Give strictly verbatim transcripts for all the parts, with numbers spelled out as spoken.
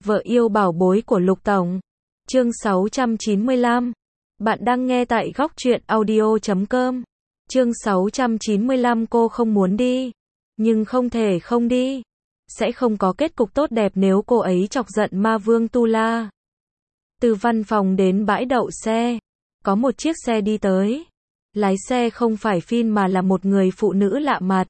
Vợ yêu bảo bối của Lục Tổng. Chương sáu trăm chín mươi lăm. Bạn đang nghe tại góc truyện audio chấm com. Chương sáu trăm chín mươi lăm. Cô không muốn đi, nhưng không thể không đi. Sẽ không có kết cục tốt đẹp nếu cô ấy chọc giận ma vương Tu La. Từ văn phòng đến bãi đậu xe, có một chiếc xe đi tới. Lái xe không phải Phin mà là một người phụ nữ lạ mặt.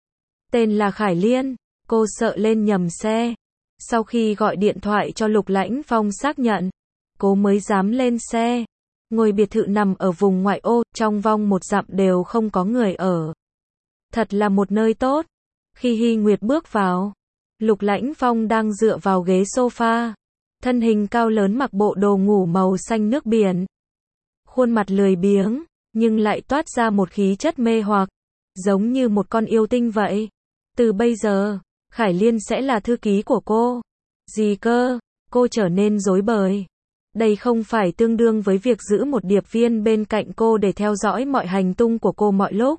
Tên là Khải Liên. Cô sợ lên nhầm xe. Sau khi gọi điện thoại cho Lục Lãnh Phong xác nhận, cô mới dám lên xe. Ngôi biệt thự nằm ở vùng ngoại ô, trong vòng một dặm đều không có người ở. Thật là một nơi tốt. Khi Hy Nguyệt bước vào, Lục Lãnh Phong đang dựa vào ghế sofa. Thân hình cao lớn mặc bộ đồ ngủ màu xanh nước biển. Khuôn mặt lười biếng, nhưng lại toát ra một khí chất mê hoặc, giống như một con yêu tinh vậy. Từ bây giờ, Khải Liên sẽ là thư ký của cô. Gì cơ? Cô trở nên rối bời. Đây không phải tương đương với việc giữ một điệp viên bên cạnh cô để theo dõi mọi hành tung của cô mọi lúc,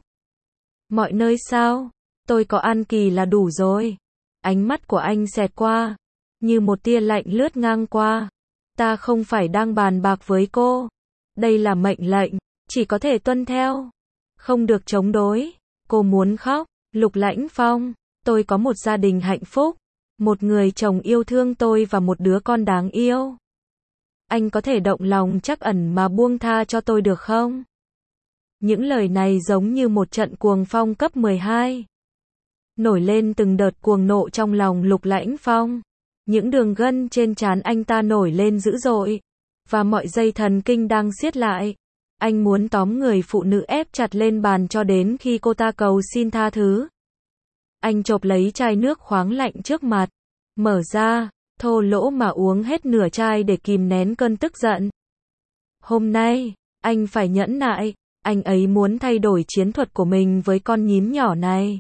mọi nơi sao? Tôi có An Kỳ là đủ rồi. Ánh mắt của anh xẹt qua, như một tia lạnh lướt ngang qua. Ta không phải đang bàn bạc với cô. Đây là mệnh lệnh, chỉ có thể tuân theo, không được chống đối. Cô muốn khóc. Lục Lãnh Phong, tôi có một gia đình hạnh phúc, một người chồng yêu thương tôi và một đứa con đáng yêu. Anh có thể động lòng trắc ẩn mà buông tha cho tôi được không? Những lời này giống như một trận cuồng phong cấp mười hai. Nổi lên từng đợt cuồng nộ trong lòng Lục Lãnh Phong. Những đường gân trên trán anh ta nổi lên dữ dội, và mọi dây thần kinh đang siết lại. Anh muốn tóm người phụ nữ ép chặt lên bàn cho đến khi cô ta cầu xin tha thứ. Anh chộp lấy chai nước khoáng lạnh trước mặt, mở ra, thô lỗ mà uống hết nửa chai để kìm nén cơn tức giận. Hôm nay, anh phải nhẫn nại, anh ấy muốn thay đổi chiến thuật của mình với con nhím nhỏ này.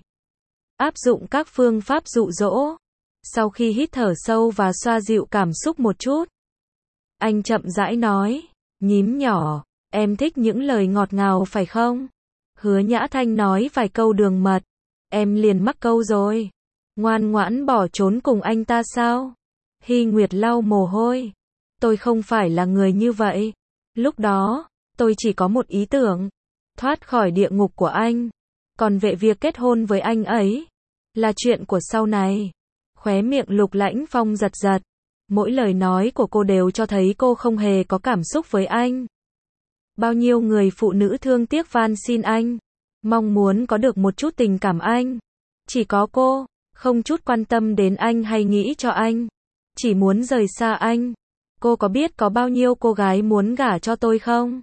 Áp dụng các phương pháp dụ dỗ. Sau khi hít thở sâu và xoa dịu cảm xúc một chút, anh chậm rãi nói, nhím nhỏ, em thích những lời ngọt ngào phải không? Hứa Nhã Thanh nói vài câu đường mật, em liền mắc câu rồi. Ngoan ngoãn bỏ trốn cùng anh ta sao? Hy Nguyệt lau mồ hôi. Tôi không phải là người như vậy. Lúc đó, tôi chỉ có một ý tưởng, thoát khỏi địa ngục của anh. Còn về việc kết hôn với anh ấy, là chuyện của sau này. Khóe miệng Lục Lãnh Phong giật giật. Mỗi lời nói của cô đều cho thấy cô không hề có cảm xúc với anh. Bao nhiêu người phụ nữ thương tiếc van xin anh, mong muốn có được một chút tình cảm anh. Chỉ có cô, không chút quan tâm đến anh hay nghĩ cho anh, chỉ muốn rời xa anh. Cô có biết có bao nhiêu cô gái muốn gả cho tôi không?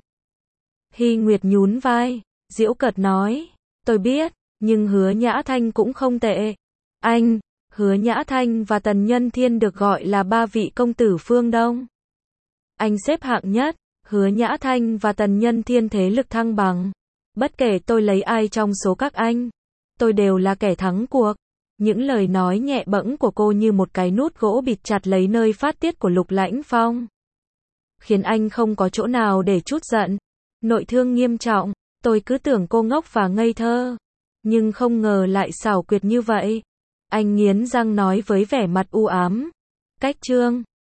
Hy Nguyệt nhún vai, giễu cợt nói, tôi biết, nhưng Hứa Nhã Thanh cũng không tệ. Anh, Hứa Nhã Thanh và Tần Nhân Thiên được gọi là ba vị công tử phương Đông. Anh xếp hạng nhất. Hứa Nhã Thanh và Tần Nhân Thiên thế lực thăng bằng. Bất kể tôi lấy ai trong số các anh, tôi đều là kẻ thắng cuộc. Những lời nói nhẹ bẫng của cô như một cái nút gỗ bịt chặt lấy nơi phát tiết của Lục Lãnh Phong, khiến anh không có chỗ nào để trút giận. Nội thương nghiêm trọng. Tôi cứ tưởng cô ngốc và ngây thơ, nhưng không ngờ lại xảo quyệt như vậy. Anh nghiến răng nói với vẻ mặt u ám. Cách chương